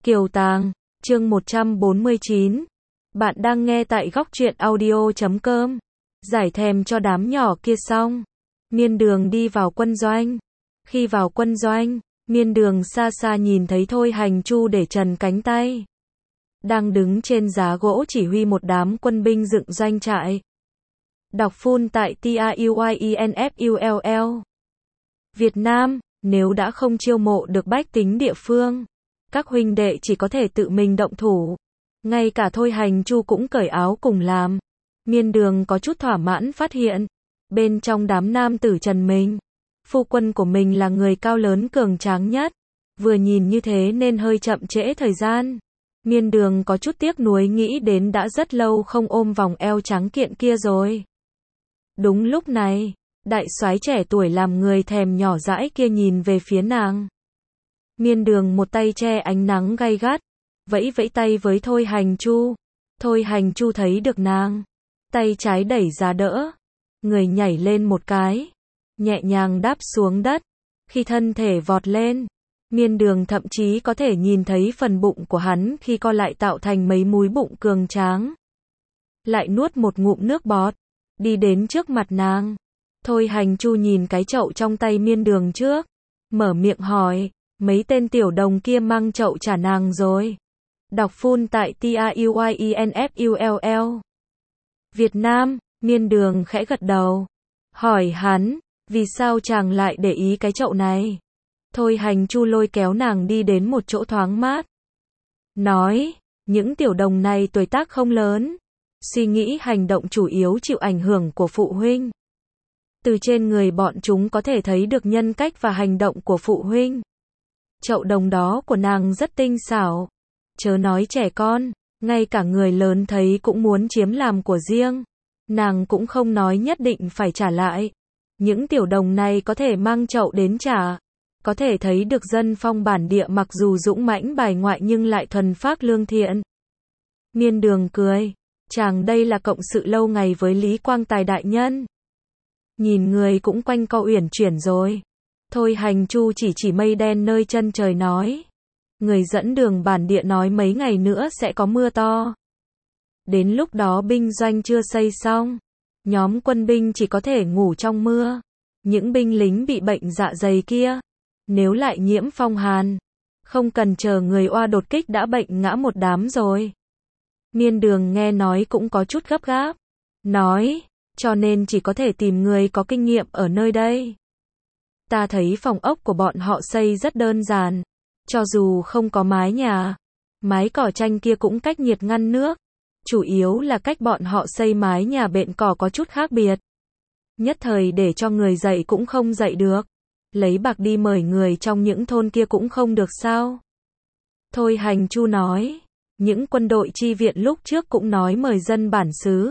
Kiều Tàng, chương 149. Bạn đang nghe tại góc truyện audio.com. Giải thèm cho đám nhỏ kia xong. Miên Đường đi vào quân doanh. Khi vào quân doanh, Miên Đường xa xa nhìn thấy Thôi Hành Chu để trần cánh tay. Đang đứng trên giá gỗ chỉ huy một đám quân binh dựng doanh trại. Đọc full tại TAUYINFULL. Việt Nam, nếu đã không chiêu mộ được bách tính địa phương, các huynh đệ chỉ có thể tự mình động thủ. Ngay cả Thôi Hành Chu cũng cởi áo cùng làm. Miên Đường có chút thỏa mãn phát hiện, bên trong đám nam tử Trần mình, phu quân của mình là người cao lớn cường tráng nhất. Vừa nhìn như thế nên hơi chậm trễ thời gian. Miên Đường có chút tiếc nuối nghĩ đến đã rất lâu không ôm vòng eo trắng kiện kia rồi. Đúng lúc này, đại soái trẻ tuổi làm người thèm nhỏ dãi kia nhìn về phía nàng. Miên Đường một tay che ánh nắng gay gắt, vẫy vẫy tay với Thôi Hành Chu. Thôi Hành Chu thấy được nàng, tay trái đẩy giá đỡ, người nhảy lên một cái, nhẹ nhàng đáp xuống đất. Khi thân thể vọt lên, Miên Đường thậm chí có thể nhìn thấy phần bụng của hắn khi co lại tạo thành mấy múi bụng cường tráng. Lại nuốt một ngụm nước bọt, đi đến trước mặt nàng. Thôi Hành Chu nhìn cái chậu trong tay Miên Đường trước, mở miệng hỏi, mấy tên tiểu đồng kia mang chậu trả nàng rồi. Đọc full tại TAUYINFULL. Việt Nam, Miên Đường khẽ gật đầu, hỏi hắn, vì sao chàng lại để ý cái chậu này? Thôi Hành Chu lôi kéo nàng đi đến một chỗ thoáng mát. Nói, những tiểu đồng này tuổi tác không lớn, suy nghĩ hành động chủ yếu chịu ảnh hưởng của phụ huynh. Từ trên người bọn chúng có thể thấy được nhân cách và hành động của phụ huynh. Chậu đồng đó của nàng rất tinh xảo. Chớ nói trẻ con, ngay cả người lớn thấy cũng muốn chiếm làm của riêng. Nàng cũng không nói nhất định phải trả lại. Những tiểu đồng này có thể mang chậu đến trả. Có thể thấy được dân phong bản địa mặc dù dũng mãnh bài ngoại nhưng lại thuần phác lương thiện. Miên Đường cười, chàng đây là cộng sự lâu ngày với Lý Quang Tài đại nhân. Nhìn người cũng quanh co uyển chuyển rồi. Thôi Hành Chu chỉ mây đen nơi chân trời nói. Người dẫn đường bản địa nói mấy ngày nữa sẽ có mưa to. Đến lúc đó binh doanh chưa xây xong, nhóm quân binh chỉ có thể ngủ trong mưa. Những binh lính bị bệnh dạ dày kia, nếu lại nhiễm phong hàn, không cần chờ người oa đột kích đã bệnh ngã một đám rồi. Miên Đường nghe nói cũng có chút gấp gáp. Nói, cho nên chỉ có thể tìm người có kinh nghiệm ở nơi đây. Ta thấy phòng ốc của bọn họ xây rất đơn giản. Cho dù không có mái nhà, mái cỏ tranh kia cũng cách nhiệt ngăn nước. Chủ yếu là cách bọn họ xây mái nhà bện cỏ có chút khác biệt. Nhất thời để cho người dạy cũng không dạy được. Lấy bạc đi mời người trong những thôn kia cũng không được sao? Thôi Hành Chu nói, những quân đội chi viện lúc trước cũng nói mời dân bản xứ.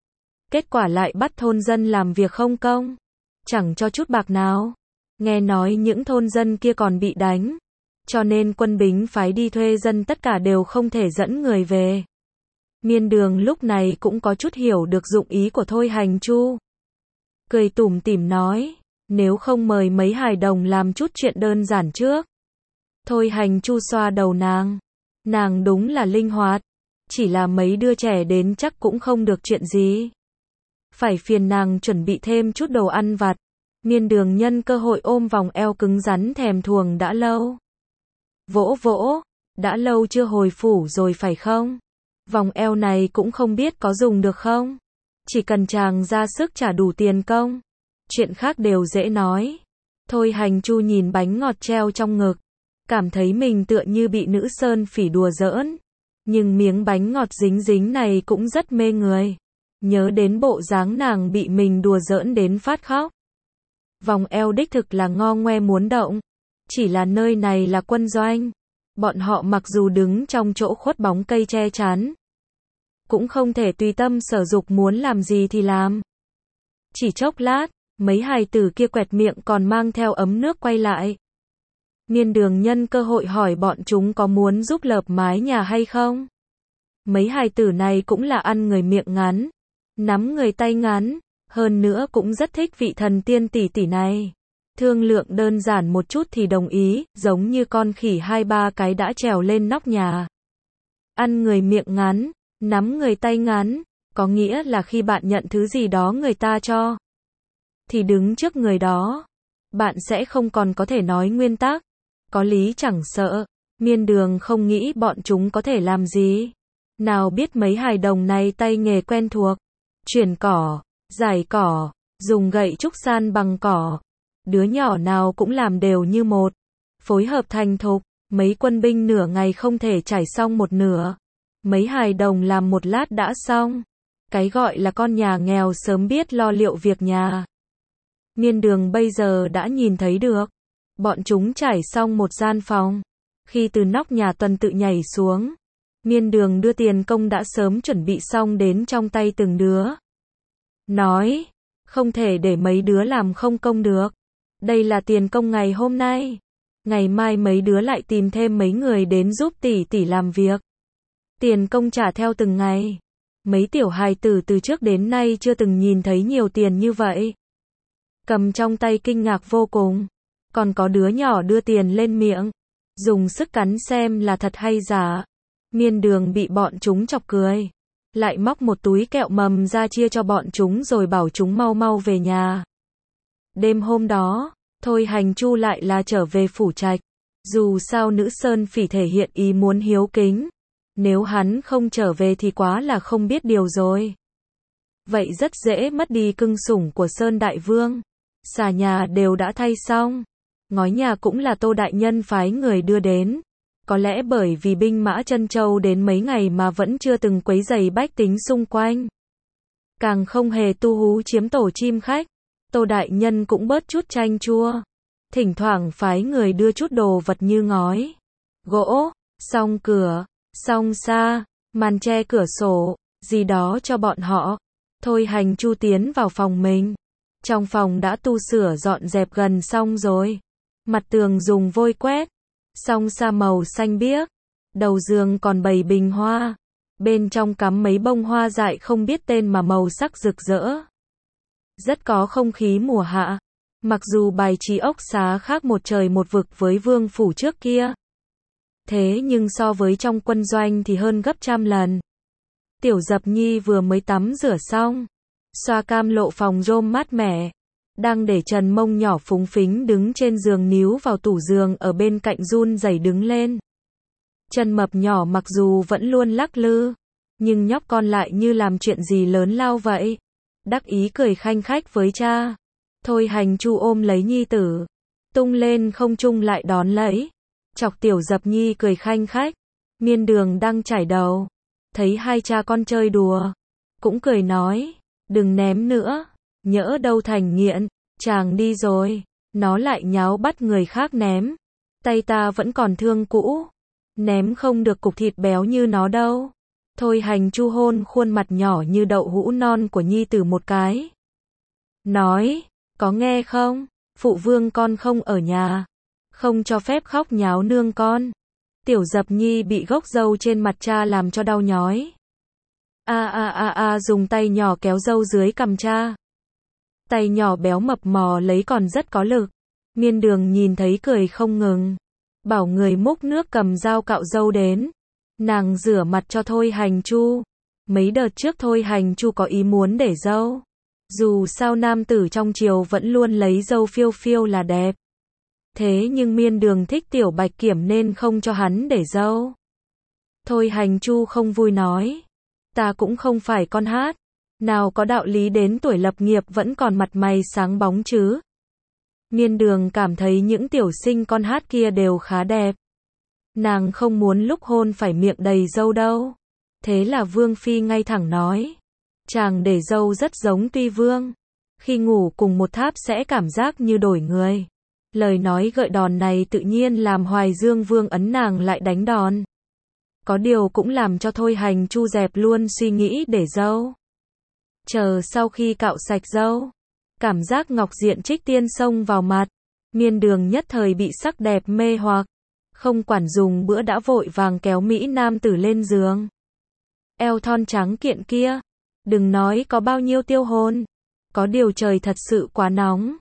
Kết quả lại bắt thôn dân làm việc không công, chẳng cho chút bạc nào. Nghe nói những thôn dân kia còn bị đánh, cho nên quân bính phái đi thuê dân tất cả đều không thể dẫn người về. Miên Đường lúc này cũng có chút hiểu được dụng ý của Thôi Hành Chu. Cười tủm tỉm nói, nếu không mời mấy hài đồng làm chút chuyện đơn giản trước. Thôi Hành Chu xoa đầu nàng. Nàng đúng là linh hoạt, chỉ là mấy đứa trẻ đến chắc cũng không được chuyện gì. Phải phiền nàng chuẩn bị thêm chút đồ ăn vặt. Miên Đường nhân cơ hội ôm vòng eo cứng rắn thèm thuồng đã lâu. Vỗ vỗ, đã lâu chưa hồi phủ rồi phải không? Vòng eo này cũng không biết có dùng được không? Chỉ cần chàng ra sức trả đủ tiền công, chuyện khác đều dễ nói. Thôi Hành Chu nhìn bánh ngọt treo trong ngực, cảm thấy mình tựa như bị nữ sơn phỉ đùa giỡn. Nhưng miếng bánh ngọt dính dính này cũng rất mê người. Nhớ đến bộ dáng nàng bị mình đùa giỡn đến phát khóc. Vòng eo đích thực là ngo ngoe muốn động. Chỉ là nơi này là quân doanh. Bọn họ mặc dù đứng trong chỗ khuất bóng cây che chắn, cũng không thể tùy tâm sở dục muốn làm gì thì làm. Chỉ chốc lát, mấy hài tử kia quẹt miệng còn mang theo ấm nước quay lại. Miên Đường nhân cơ hội hỏi bọn chúng có muốn giúp lợp mái nhà hay không. Mấy hài tử này cũng là ăn người miệng ngắn, nắm người tay ngắn, hơn nữa cũng rất thích vị thần tiên tỷ tỷ này. Thương lượng đơn giản một chút thì đồng ý, giống như con khỉ 2-3 cái đã trèo lên nóc nhà. Ăn người miệng ngắn, nắm người tay ngắn, có nghĩa là khi bạn nhận thứ gì đó người ta cho, thì đứng trước người đó, bạn sẽ không còn có thể nói nguyên tắc, có lý chẳng sợ. Miên Đường không nghĩ bọn chúng có thể làm gì. Nào biết mấy hài đồng này tay nghề quen thuộc, chuyển cỏ, rải cỏ, dùng gậy trúc san bằng cỏ. Đứa nhỏ nào cũng làm đều như một, phối hợp thành thục. Mấy quân binh nửa ngày không thể trải xong một nửa. Mấy hài đồng làm một lát đã xong. Cái gọi là con nhà nghèo sớm biết lo liệu việc nhà. Miên Đường bây giờ đã nhìn thấy được. Bọn chúng trải xong một gian phòng. Khi từ nóc nhà tuần tự nhảy xuống, Miên Đường đưa tiền công đã sớm chuẩn bị xong đến trong tay từng đứa. Nói, không thể để mấy đứa làm không công được. Đây là tiền công ngày hôm nay. Ngày mai mấy đứa lại tìm thêm mấy người đến giúp tỷ tỷ làm việc. Tiền công trả theo từng ngày. Mấy tiểu hài tử từ trước đến nay chưa từng nhìn thấy nhiều tiền như vậy. Cầm trong tay kinh ngạc vô cùng. Còn có đứa nhỏ đưa tiền lên miệng, dùng sức cắn xem là thật hay giả. Miên Đường bị bọn chúng chọc cười. Lại móc một túi kẹo mầm ra chia cho bọn chúng rồi bảo chúng mau mau về nhà. Đêm hôm đó, Thôi Hành Chu lại là trở về phủ trạch. Dù sao nữ sơn phỉ thể hiện ý muốn hiếu kính. Nếu hắn không trở về thì quá là không biết điều rồi. Vậy rất dễ mất đi cưng sủng của Sơn Đại Vương. Xà nhà đều đã thay xong. Ngói nhà cũng là Tô Đại Nhân phái người đưa đến. Có lẽ bởi vì binh mã Trân Châu đến mấy ngày mà vẫn chưa từng quấy rầy bách tính xung quanh. Càng không hề tu hú chiếm tổ chim khách. Tô Đại Nhân cũng bớt chút chanh chua. Thỉnh thoảng phái người đưa chút đồ vật như ngói, gỗ, song cửa, song sa, màn che cửa sổ, gì đó cho bọn họ. Thôi Hành Chu tiến vào phòng mình. Trong phòng đã tu sửa dọn dẹp gần xong rồi. Mặt tường dùng vôi quét, song sa màu xanh biếc. Đầu giường còn bày bình hoa. Bên trong cắm mấy bông hoa dại không biết tên mà màu sắc rực rỡ. Rất có không khí mùa hạ. Mặc dù bài trí ốc xá khác một trời một vực với vương phủ trước kia. Thế nhưng so với trong quân doanh thì hơn gấp trăm lần. Tiểu Dập Nhi vừa mới tắm rửa xong. Xoa cam lộ phòng rôm mát mẻ. Đang để trần mông nhỏ phúng phính đứng trên giường níu vào tủ giường ở bên cạnh run rẩy đứng lên. Chân mập nhỏ mặc dù vẫn luôn lắc lư, nhưng nhóc con lại như làm chuyện gì lớn lao vậy. Đắc ý cười khanh khách với cha. Thôi Hành Chu ôm lấy nhi tử, tung lên không trung lại đón lấy. Chọc Tiểu Dập Nhi cười khanh khách. Miên Đường đang chải đầu, thấy hai cha con chơi đùa, cũng cười nói, đừng ném nữa, nhỡ đâu thành nghiện, chàng đi rồi, nó lại nháo bắt người khác ném. Tay ta vẫn còn thương cũ, ném không được cục thịt béo như nó đâu. Thôi Hành Chu hôn khuôn mặt nhỏ như đậu hũ non của nhi tử một cái. Nói, có nghe không, phụ vương con không ở nhà, không cho phép khóc nháo nương con. Tiểu Dập Nhi bị gốc râu trên mặt cha làm cho đau nhói. Dùng tay nhỏ kéo râu dưới cằm cha. Tay nhỏ béo mập mò lấy còn rất có lực. Miên Đường nhìn thấy cười không ngừng. Bảo người múc nước cầm dao cạo râu đến. Nàng rửa mặt cho Thôi Hành Chu. Mấy đợt trước Thôi Hành Chu có ý muốn để râu. Dù sao nam tử trong triều vẫn luôn lấy râu phiêu phiêu là đẹp. Thế nhưng Miên Đường thích Tiểu Bạch Kiểm nên không cho hắn để râu. Thôi Hành Chu không vui nói. Ta cũng không phải con hát. Nào có đạo lý đến tuổi lập nghiệp vẫn còn mặt mày sáng bóng chứ. Miên Đường cảm thấy những tiểu sinh con hát kia đều khá đẹp. Nàng không muốn lúc hôn phải miệng đầy râu đâu. Thế là Vương Phi ngay thẳng nói. Chàng để râu rất giống Tuy Vương. Khi ngủ cùng một tháp sẽ cảm giác như đổi người. Lời nói gợi đòn này tự nhiên làm Hoài Dương Vương ấn nàng lại đánh đòn. Có điều cũng làm cho Thôi Hành Chu dẹp luôn suy nghĩ để râu. Chờ sau khi cạo sạch râu, cảm giác ngọc diện Trích Tiên xông vào mặt. Miên Đường nhất thời bị sắc đẹp mê hoặc. Không quản dùng bữa đã vội vàng kéo Mỹ nam tử lên giường. Eo thon trắng kiện kia. Đừng nói có bao nhiêu tiêu hồn. Có điều trời thật sự quá nóng.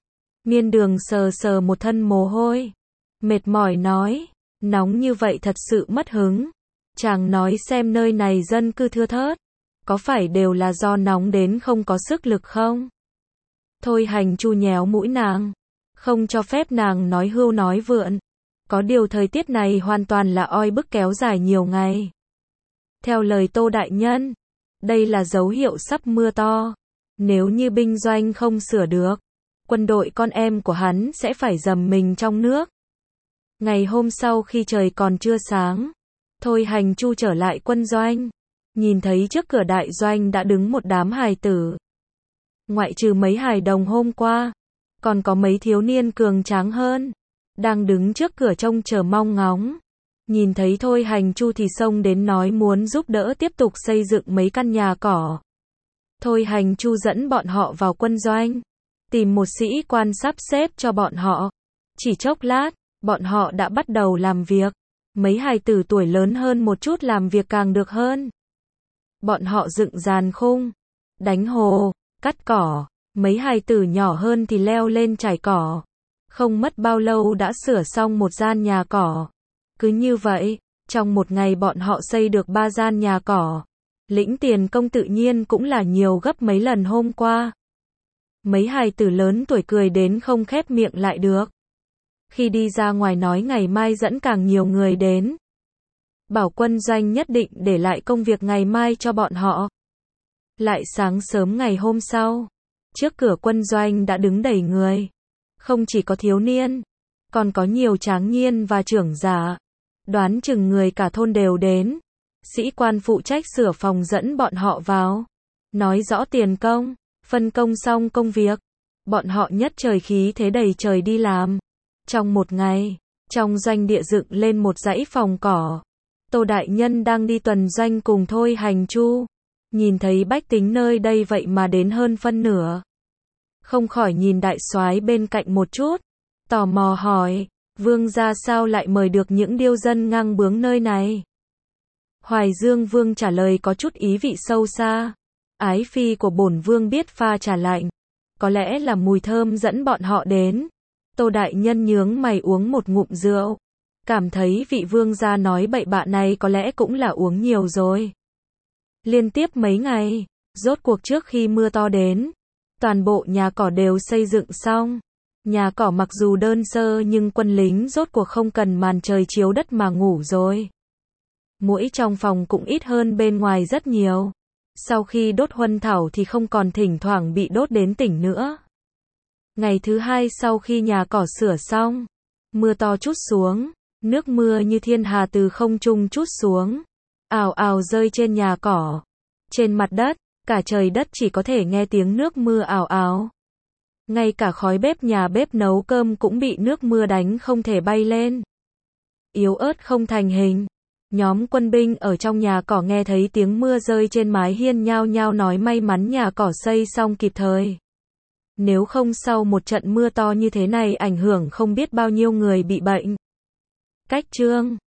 Miên Đường sờ sờ một thân mồ hôi, mệt mỏi nói, nóng như vậy thật sự mất hứng. Chàng nói xem nơi này dân cư thưa thớt, có phải đều là do nóng đến không có sức lực không? Thôi Hành Chu nhéo mũi nàng, không cho phép nàng nói hưu nói vượn. Có điều thời tiết này hoàn toàn là oi bức kéo dài nhiều ngày. Theo lời Tô đại nhân, đây là dấu hiệu sắp mưa to. Nếu như binh doanh không sửa được, quân đội con em của hắn sẽ phải dầm mình trong nước. Ngày hôm sau khi trời còn chưa sáng, Thôi Hành Chu trở lại quân doanh, nhìn thấy trước cửa đại doanh đã đứng một đám hài tử. Ngoại trừ mấy hài đồng hôm qua, còn có mấy thiếu niên cường tráng hơn, đang đứng trước cửa trông chờ mong ngóng. Nhìn thấy Thôi Hành Chu thì xông đến nói muốn giúp đỡ tiếp tục xây dựng mấy căn nhà cỏ. Thôi Hành Chu dẫn bọn họ vào quân doanh, tìm một sĩ quan sắp xếp cho bọn họ. Chỉ chốc lát, bọn họ đã bắt đầu làm việc. Mấy hài tử tuổi lớn hơn một chút làm việc càng được hơn. Bọn họ dựng giàn khung, đánh hồ, cắt cỏ. Mấy hài tử nhỏ hơn thì leo lên trải cỏ. Không mất bao lâu đã sửa xong một gian nhà cỏ. Cứ như vậy, trong một ngày bọn họ xây được 3 gian nhà cỏ. Lĩnh tiền công tự nhiên cũng là nhiều gấp mấy lần hôm qua. Mấy hài tử lớn tuổi cười đến không khép miệng lại được. Khi đi ra ngoài nói ngày mai dẫn càng nhiều người đến. Bảo quân doanh nhất định để lại công việc ngày mai cho bọn họ. Lại sáng sớm ngày hôm sau, trước cửa quân doanh đã đứng đầy người. Không chỉ có thiếu niên, còn có nhiều tráng niên và trưởng giả. Đoán chừng người cả thôn đều đến. Sĩ quan phụ trách sửa phòng dẫn bọn họ vào. Nói rõ tiền công, phân công xong công việc. Bọn họ nhất trời khí thế đầy trời đi làm. Trong một ngày, trong doanh địa dựng lên một dãy phòng cỏ. Tô đại nhân đang đi tuần doanh cùng Thôi Hành Chu. Nhìn thấy bách tính nơi đây vậy mà đến hơn phân nửa. Không khỏi nhìn đại soái bên cạnh một chút. Tò mò hỏi, vương gia sao lại mời được những điêu dân ngang bướng nơi này? Hoài Dương vương trả lời có chút ý vị sâu xa. Ái phi của bổn vương biết pha trà lạnh. Có lẽ là mùi thơm dẫn bọn họ đến. Tô đại nhân nhướng mày uống một ngụm rượu. Cảm thấy vị vương gia nói bậy bạ này có lẽ cũng là uống nhiều rồi. Liên tiếp mấy ngày, rốt cuộc trước khi mưa to đến, toàn bộ nhà cỏ đều xây dựng xong. Nhà cỏ mặc dù đơn sơ nhưng quân lính rốt cuộc không cần màn trời chiếu đất mà ngủ rồi. Muỗi trong phòng cũng ít hơn bên ngoài rất nhiều. Sau khi đốt huân thảo thì không còn thỉnh thoảng bị đốt đến tỉnh nữa. Ngày thứ hai sau khi nhà cỏ sửa xong, mưa to trút xuống, nước mưa như thiên hà từ không trung trút xuống, ào ào rơi trên nhà cỏ. Trên mặt đất, cả trời đất chỉ có thể nghe tiếng nước mưa ào ào. Ngay cả khói bếp nhà bếp nấu cơm cũng bị nước mưa đánh không thể bay lên. Yếu ớt không thành hình. Nhóm quân binh ở trong nhà cỏ nghe thấy tiếng mưa rơi trên mái hiên nhao nhao nói may mắn nhà cỏ xây xong kịp thời. Nếu không sau một trận mưa to như thế này ảnh hưởng không biết bao nhiêu người bị bệnh. Cách chương